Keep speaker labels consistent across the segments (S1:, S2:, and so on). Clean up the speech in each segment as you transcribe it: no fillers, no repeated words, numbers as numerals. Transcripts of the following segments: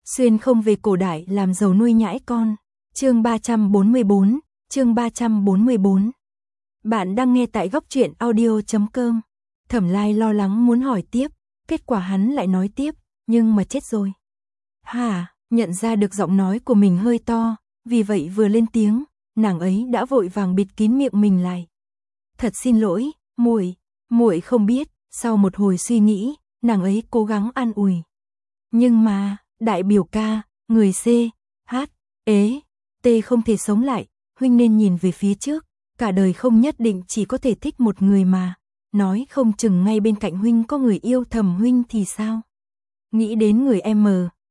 S1: Xuyên không về cổ đại làm giàu nuôi nhãi con. Chương 344, chương 344. Bạn đang nghe tại góc truyện audio.com. Thẩm Lai lo lắng muốn hỏi tiếp, kết quả hắn lại nói tiếp, nhưng mà chết rồi. Hả, nhận ra được giọng nói của mình hơi to, vì vậy vừa lên tiếng, nàng ấy đã vội vàng bịt kín miệng mình lại. Thật xin lỗi, muội không biết. Sau một hồi suy nghĩ, nàng ấy cố gắng an ủi. Nhưng mà, đại biểu ca, người C, H, T không thể sống lại, huynh nên nhìn về phía trước, cả đời không nhất định chỉ có thể thích một người mà, nói không chừng ngay bên cạnh huynh có người yêu thầm huynh thì sao? Nghĩ đến người M,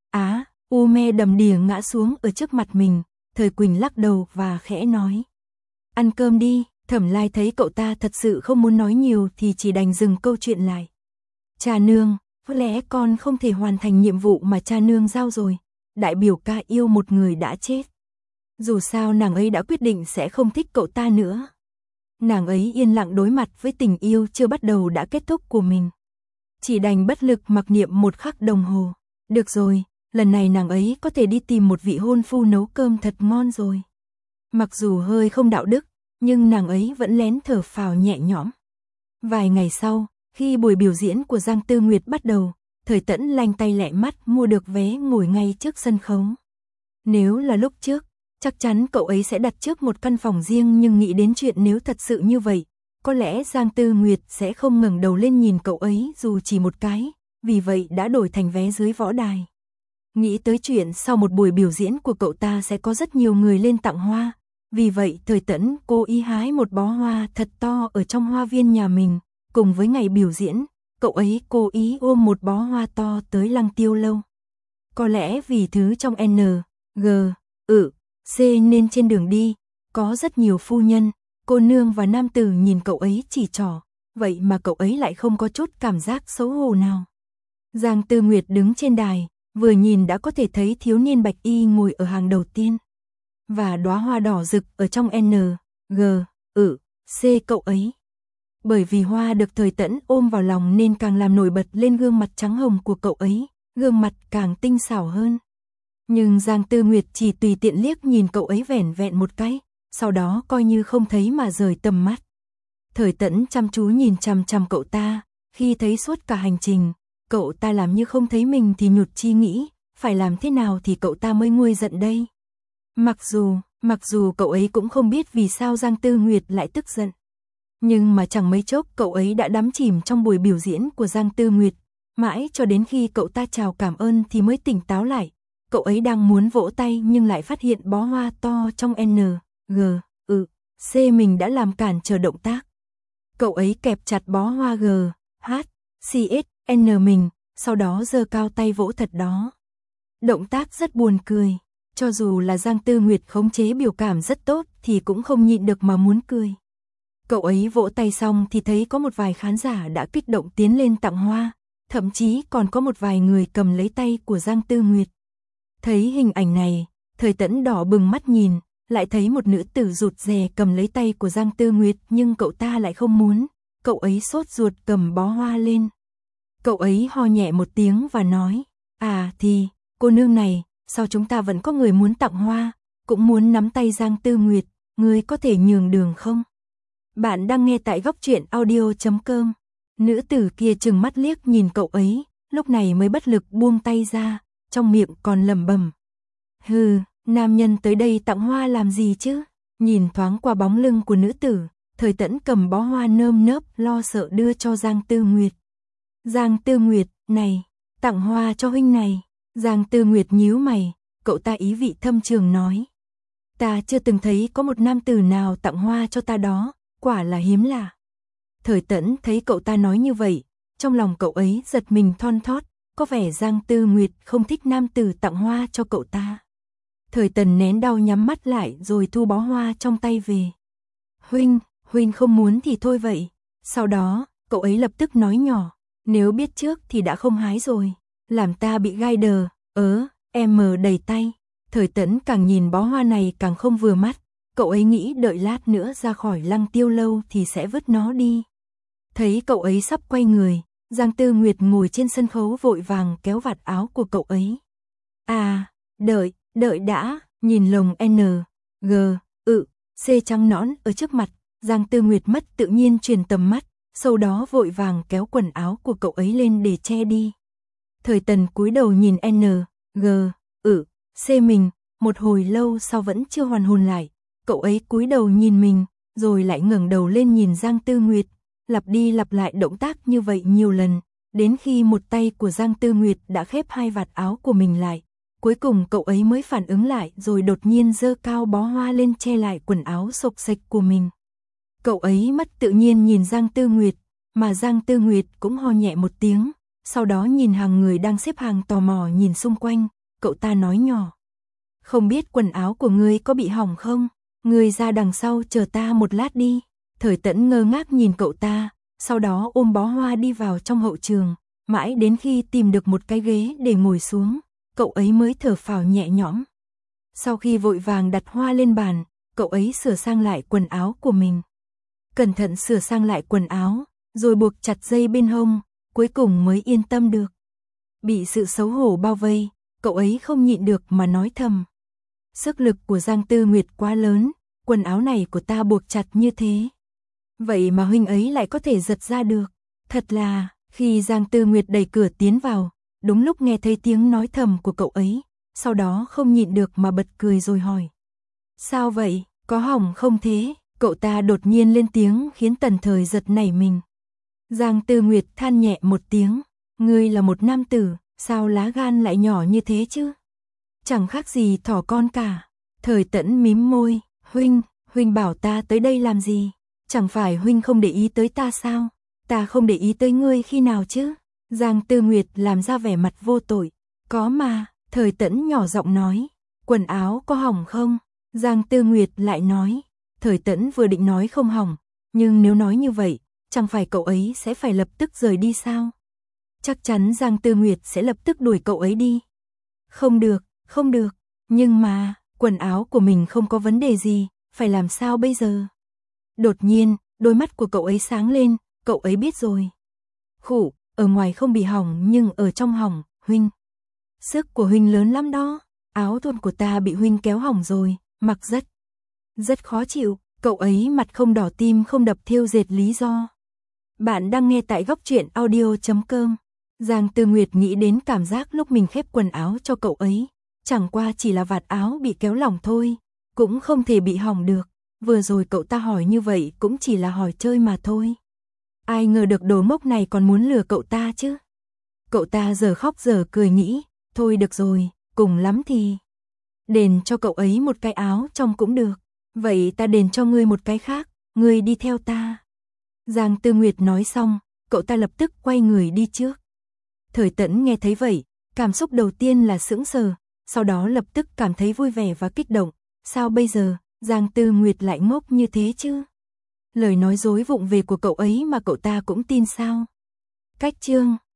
S1: U me đầm đìa ngã xuống ở trước mặt mình, Thời Quỳnh lắc đầu và khẽ nói. Ăn cơm đi. Thẩm Lai thấy cậu ta thật sự không muốn nói nhiều thì chỉ đành dừng câu chuyện lại. Cha nương, có lẽ con không thể hoàn thành nhiệm vụ mà cha nương giao rồi. Đại biểu ca yêu một người đã chết. Dù sao nàng ấy đã quyết định sẽ không thích cậu ta nữa. Nàng ấy yên lặng đối mặt với tình yêu chưa bắt đầu đã kết thúc của mình. Chỉ đành bất lực mặc niệm một khắc đồng hồ. Được rồi, lần này nàng ấy có thể đi tìm một vị hôn phu nấu cơm thật ngon rồi. Mặc dù hơi không đạo đức, nhưng nàng ấy vẫn lén thở phào nhẹ nhõm. Vài ngày sau, khi buổi biểu diễn của Giang Tư Nguyệt bắt đầu, Thời Tẫn lanh tay lẹ mắt mua được vé ngồi ngay trước sân khấu. Nếu là lúc trước, chắc chắn cậu ấy sẽ đặt trước một căn phòng riêng, nhưng nghĩ đến chuyện nếu thật sự như vậy, có lẽ Giang Tư Nguyệt sẽ không ngẩng đầu lên nhìn cậu ấy dù chỉ một cái, vì vậy đã đổi thành vé dưới võ đài. Nghĩ tới chuyện sau một buổi biểu diễn của cậu ta sẽ có rất nhiều người lên tặng hoa. Vì vậy Thời Tẫn cố ý hái một bó hoa thật to ở trong hoa viên nhà mình, cùng với ngày biểu diễn, cậu ấy cố ý ôm một bó hoa to tới Lăng Tiêu Lâu. Có lẽ vì thứ trong N, G, C nên trên đường đi, có rất nhiều phu nhân, cô nương và nam tử nhìn cậu ấy chỉ trỏ, vậy mà cậu ấy lại không có chút cảm giác xấu hổ nào. Giang Tư Nguyệt đứng trên đài, vừa nhìn đã có thể thấy thiếu niên bạch y ngồi ở hàng đầu tiên. Và đóa hoa đỏ rực ở trong N, G, C cậu ấy. Bởi vì hoa được Thời Tẫn ôm vào lòng nên càng làm nổi bật lên gương mặt trắng hồng của cậu ấy, gương mặt càng tinh xảo hơn. Nhưng Giang Tư Nguyệt chỉ tùy tiện liếc nhìn cậu ấy vẻn vẹn một cái, sau đó coi như không thấy mà rời tầm mắt. Thời Tẫn chăm chú nhìn chằm chằm cậu ta, khi thấy suốt cả hành trình, cậu ta làm như không thấy mình thì nhụt chi nghĩ, phải làm thế nào thì cậu ta mới nguôi giận đây. Mặc dù cậu ấy cũng không biết vì sao Giang Tư Nguyệt lại tức giận. Nhưng mà chẳng mấy chốc cậu ấy đã đắm chìm trong buổi biểu diễn của Giang Tư Nguyệt, mãi cho đến khi cậu ta chào cảm ơn thì mới tỉnh táo lại. Cậu ấy đang muốn vỗ tay nhưng lại phát hiện bó hoa to trong N, G, C mình đã làm cản trở động tác. Cậu ấy kẹp chặt bó hoa G, H, C, S, N mình, sau đó giơ cao tay vỗ thật đó. Động tác rất buồn cười. Cho dù là Giang Tư Nguyệt khống chế biểu cảm rất tốt thì cũng không nhịn được mà muốn cười. Cậu ấy vỗ tay xong thì thấy có một vài khán giả đã kích động tiến lên tặng hoa, thậm chí còn có một vài người cầm lấy tay của Giang Tư Nguyệt. Thấy hình ảnh này, Thời Tẫn đỏ bừng mắt nhìn, lại thấy một nữ tử rụt rè cầm lấy tay của Giang Tư Nguyệt nhưng cậu ta lại không muốn, cậu ấy sốt ruột cầm bó hoa lên. Cậu ấy ho nhẹ một tiếng và nói, thì, cô nương này, sao chúng ta vẫn có người muốn tặng hoa, cũng muốn nắm tay Giang Tư Nguyệt, ngươi có thể nhường đường không? Bạn đang nghe tại góc truyện audio.com. Nữ tử kia trừng mắt liếc nhìn cậu ấy, lúc này mới bất lực buông tay ra, trong miệng còn lẩm bẩm. Hừ, nam nhân tới đây tặng hoa làm gì chứ? Nhìn thoáng qua bóng lưng của nữ tử, Thời Tẫn cầm bó hoa nơm nớp lo sợ đưa cho Giang Tư Nguyệt. Giang Tư Nguyệt, này, tặng hoa cho huynh này. Giang Tư Nguyệt nhíu mày, cậu ta ý vị thâm trường nói. Ta chưa từng thấy có một nam tử nào tặng hoa cho ta đó, quả là hiếm lạ. Thời Tẫn thấy cậu ta nói như vậy, trong lòng cậu ấy giật mình thon thót, có vẻ Giang Tư Nguyệt không thích nam tử tặng hoa cho cậu ta. Thời Tần nén đau nhắm mắt lại rồi thu bó hoa trong tay về. Huynh không muốn thì thôi vậy. Sau đó, cậu ấy lập tức nói nhỏ, nếu biết trước thì đã không hái rồi. Làm ta bị gai đờ, em đầy tay. Thời Tẫn càng nhìn bó hoa này càng không vừa mắt, cậu ấy nghĩ đợi lát nữa ra khỏi Lăng Tiêu Lâu thì sẽ vứt nó đi. Thấy cậu ấy sắp quay người, Giang Tư Nguyệt ngồi trên sân khấu vội vàng kéo vạt áo của cậu ấy. Đợi đã, nhìn lồng N, G, C trắng nõn ở trước mặt, Giang Tư Nguyệt mất tự nhiên chuyển tầm mắt, sau đó vội vàng kéo quần áo của cậu ấy lên để che đi. Thời Tần cúi đầu nhìn N, G, C mình, một hồi lâu sau vẫn chưa hoàn hồn lại, cậu ấy cúi đầu nhìn mình, rồi lại ngẩng đầu lên nhìn Giang Tư Nguyệt, lặp đi lặp lại động tác như vậy nhiều lần, đến khi một tay của Giang Tư Nguyệt đã khép hai vạt áo của mình lại. Cuối cùng cậu ấy mới phản ứng lại rồi đột nhiên giơ cao bó hoa lên che lại quần áo xộc xệch của mình. Cậu ấy mất tự nhiên nhìn Giang Tư Nguyệt, mà Giang Tư Nguyệt cũng ho nhẹ một tiếng, sau đó nhìn hàng người đang xếp hàng tò mò nhìn xung quanh, cậu ta nói nhỏ. Không biết quần áo của ngươi có bị hỏng không? Ngươi ra đằng sau chờ ta một lát đi. Thời Tẫn ngơ ngác nhìn cậu ta, sau đó ôm bó hoa đi vào trong hậu trường, mãi đến khi tìm được một cái ghế để ngồi xuống, cậu ấy mới thở phào nhẹ nhõm. Sau khi vội vàng đặt hoa lên bàn, cậu ấy sửa sang lại quần áo của mình. Cẩn thận sửa sang lại quần áo, rồi buộc chặt dây bên hông, cuối cùng mới yên tâm được. Bị sự xấu hổ bao vây, cậu ấy không nhịn được mà nói thầm. Sức lực của Giang Tư Nguyệt quá lớn, quần áo này của ta buộc chặt như thế. Vậy mà huynh ấy lại có thể giật ra được. Thật là, khi Giang Tư Nguyệt đẩy cửa tiến vào, đúng lúc nghe thấy tiếng nói thầm của cậu ấy, sau đó không nhịn được mà bật cười rồi hỏi. Sao vậy, có hỏng không thế? Cậu ta đột nhiên lên tiếng khiến Tần Thời giật nảy mình. Giang Tư Nguyệt than nhẹ một tiếng, ngươi là một nam tử, sao lá gan lại nhỏ như thế chứ? Chẳng khác gì thỏ con cả. Thời Tẫn mím môi, huynh bảo ta tới đây làm gì? Chẳng phải huynh không để ý tới ta sao? Ta không để ý tới ngươi khi nào chứ? Giang Tư Nguyệt làm ra vẻ mặt vô tội. Có mà, Thời Tẫn nhỏ giọng nói. Quần áo có hỏng không? Giang Tư Nguyệt lại nói. Thời Tẫn vừa định nói không hỏng, nhưng nếu nói như vậy, chẳng phải cậu ấy sẽ phải lập tức rời đi sao? Chắc chắn Giang Tư Nguyệt sẽ lập tức đuổi cậu ấy đi. Không được, nhưng mà, quần áo của mình không có vấn đề gì, phải làm sao bây giờ? Đột nhiên, đôi mắt của cậu ấy sáng lên, cậu ấy biết rồi. Khụ, ở ngoài không bị hỏng nhưng ở trong hỏng, huynh. Sức của huynh lớn lắm đó, áo thun của ta bị huynh kéo hỏng rồi, mặc rất khó chịu, cậu ấy mặt không đỏ tim không đập thêu dệt lý do. Bạn đang nghe tại góc truyện audio.com. Giang Tư Nguyệt nghĩ đến cảm giác lúc mình khép quần áo cho cậu ấy, chẳng qua chỉ là vạt áo bị kéo lỏng thôi, cũng không thể bị hỏng được. Vừa rồi cậu ta hỏi như vậy cũng chỉ là hỏi chơi mà thôi. Ai ngờ được đồ ngốc này còn muốn lừa cậu ta chứ. Cậu ta giờ khóc giờ cười nghĩ, thôi được rồi, cùng lắm thì đền cho cậu ấy một cái áo trong cũng được. Vậy ta đền cho ngươi một cái khác, ngươi đi theo ta. Giang Tư Nguyệt nói xong, cậu ta lập tức quay người đi trước. Thời Tẫn nghe thấy vậy, cảm xúc đầu tiên là sững sờ, sau đó lập tức cảm thấy vui vẻ và kích động. Sao bây giờ, Giang Tư Nguyệt lại ngốc như thế chứ? Lời nói dối vụng về của cậu ấy mà cậu ta cũng tin sao? Cách chương